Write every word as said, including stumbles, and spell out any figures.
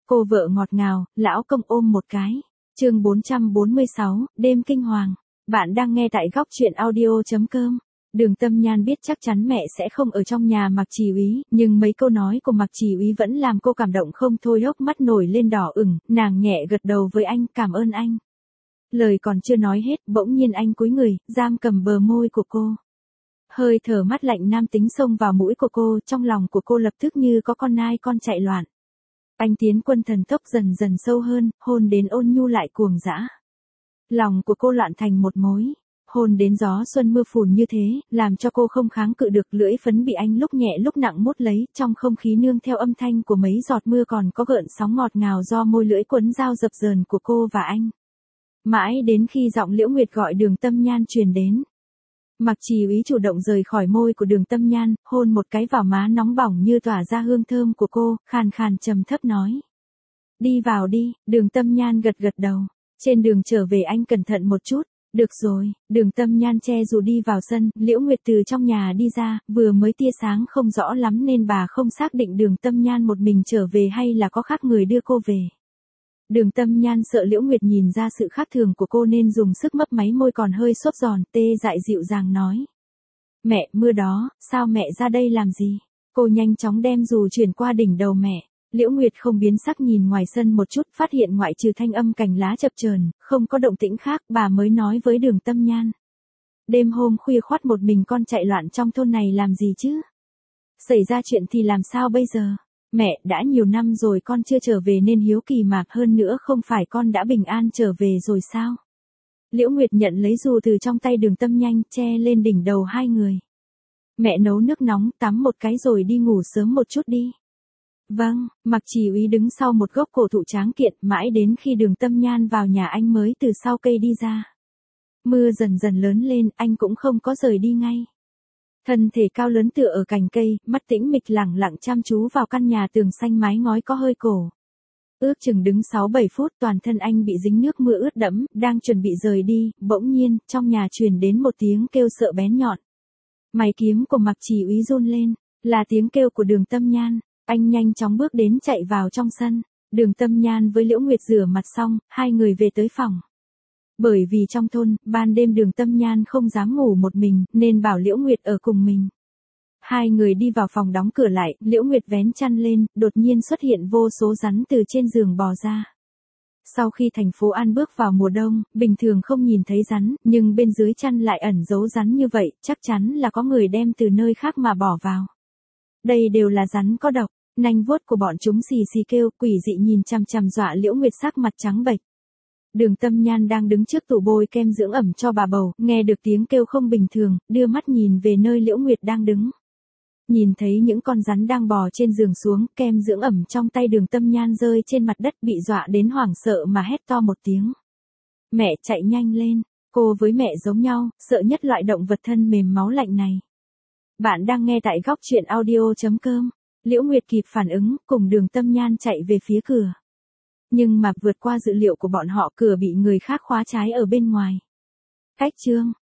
Cô vợ ngọt ngào, lão công ôm một cái. Chương bốn trăm bốn mươi sáu, đêm kinh hoàng. Bạn đang nghe tại góc truyện audio chấm com. Đường Tâm Nhan biết chắc chắn mẹ sẽ không ở trong nhà Mạc Chỉ Úy, nhưng mấy câu nói của Mạc Chỉ Úy vẫn làm cô cảm động không thôi, hốc mắt nổi lên đỏ ửng, nàng nhẹ gật đầu với anh, cảm ơn anh. Lời còn chưa nói hết, bỗng nhiên anh cúi người, giam cầm bờ môi của cô. Hơi thở mát lạnh nam tính xông vào mũi của cô, trong lòng của cô lập tức như có con nai con chạy loạn. Anh tiến quân thần tốc dần dần sâu hơn, hôn đến ôn nhu lại cuồng dã. Lòng của cô loạn thành một mối, hôn đến gió xuân mưa phùn như thế, làm cho cô không kháng cự được, lưỡi phấn bị anh lúc nhẹ lúc nặng mút lấy, trong không khí nương theo âm thanh của mấy giọt mưa còn có gợn sóng ngọt ngào do môi lưỡi quấn dao dập dờn của cô và anh. Mãi đến khi giọng Liễu Nguyệt gọi Đường Tâm Nhan truyền đến. Mạc Chỉ Úy chủ động rời khỏi môi của Đường Tâm Nhan, hôn một cái vào má nóng bỏng như tỏa ra hương thơm của cô, khàn khàn trầm thấp nói. Đi vào đi, Đường Tâm Nhan gật gật đầu. Trên đường trở về anh cẩn thận một chút. Được rồi, Đường Tâm Nhan che dù đi vào sân, Liễu Nguyệt từ trong nhà đi ra, vừa mới tia sáng không rõ lắm nên bà không xác định Đường Tâm Nhan một mình trở về hay là có khác người đưa cô về. Đường Tâm Nhan sợ Liễu Nguyệt nhìn ra sự khác thường của cô nên dùng sức mấp máy môi còn hơi xốp giòn, tê dại dịu dàng nói. Mẹ, mưa đó, sao mẹ ra đây làm gì? Cô nhanh chóng đem dù chuyển qua đỉnh đầu mẹ. Liễu Nguyệt không biến sắc nhìn ngoài sân một chút, phát hiện ngoại trừ thanh âm cành lá chập chờn, không có động tĩnh khác, bà mới nói với Đường Tâm Nhan. Đêm hôm khuya khoắt một mình con chạy loạn trong thôn này làm gì chứ? Xảy ra chuyện thì làm sao bây giờ? Mẹ, đã nhiều năm rồi con chưa trở về nên hiếu kỳ Mạc, hơn nữa không phải con đã bình an trở về rồi sao? Liễu Nguyệt nhận lấy dù từ trong tay Đường Tâm Nhan, che lên đỉnh đầu hai người. Mẹ nấu nước nóng, tắm một cái rồi đi ngủ sớm một chút đi. Vâng, Mạc Chỉ Úy đứng sau một gốc cổ thụ tráng kiện, mãi đến khi Đường Tâm Nhan vào nhà anh mới từ sau cây đi ra. Mưa dần dần lớn lên, anh cũng không có rời đi ngay. Thân thể cao lớn tựa ở cành cây, mắt tĩnh mịch lẳng lặng chăm chú vào căn nhà tường xanh mái ngói có hơi cổ. Ước chừng đứng sáu bảy phút, toàn thân anh bị dính nước mưa ướt đẫm, đang chuẩn bị rời đi, bỗng nhiên, trong nhà truyền đến một tiếng kêu sợ bén nhọn. Mày kiếm của Mạc Chỉ Úy run lên, là tiếng kêu của Đường Tâm Nhan. Anh nhanh chóng bước đến chạy vào trong sân. Đường Tâm Nhan với Liễu Nguyệt rửa mặt xong, hai người về tới phòng. Bởi vì trong thôn, ban đêm Đường Tâm Nhan không dám ngủ một mình, nên bảo Liễu Nguyệt ở cùng mình. Hai người đi vào phòng đóng cửa lại, Liễu Nguyệt vén chăn lên, đột nhiên xuất hiện vô số rắn từ trên giường bò ra. Sau khi thành phố An bước vào mùa đông, bình thường không nhìn thấy rắn, nhưng bên dưới chăn lại ẩn giấu rắn như vậy, chắc chắn là có người đem từ nơi khác mà bỏ vào. Đây đều là rắn có độc. Nanh vuốt của bọn chúng xì xì kêu, quỷ dị nhìn chằm chằm dọa Liễu Nguyệt sắc mặt trắng bệch. Đường Tâm Nhan đang đứng trước tủ bôi kem dưỡng ẩm cho bà bầu, nghe được tiếng kêu không bình thường, đưa mắt nhìn về nơi Liễu Nguyệt đang đứng. Nhìn thấy những con rắn đang bò trên giường xuống, kem dưỡng ẩm trong tay Đường Tâm Nhan rơi trên mặt đất, bị dọa đến hoảng sợ mà hét to một tiếng. Mẹ, chạy nhanh lên, cô với mẹ giống nhau, sợ nhất loại động vật thân mềm máu lạnh này. Bạn đang nghe tại góc truyện audio chấm com. Liễu Nguyệt kịp phản ứng, cùng Đường Tâm Nhan chạy về phía cửa. Nhưng mà vượt qua dự liệu của bọn họ, cửa bị người khác khóa trái ở bên ngoài. Cách chương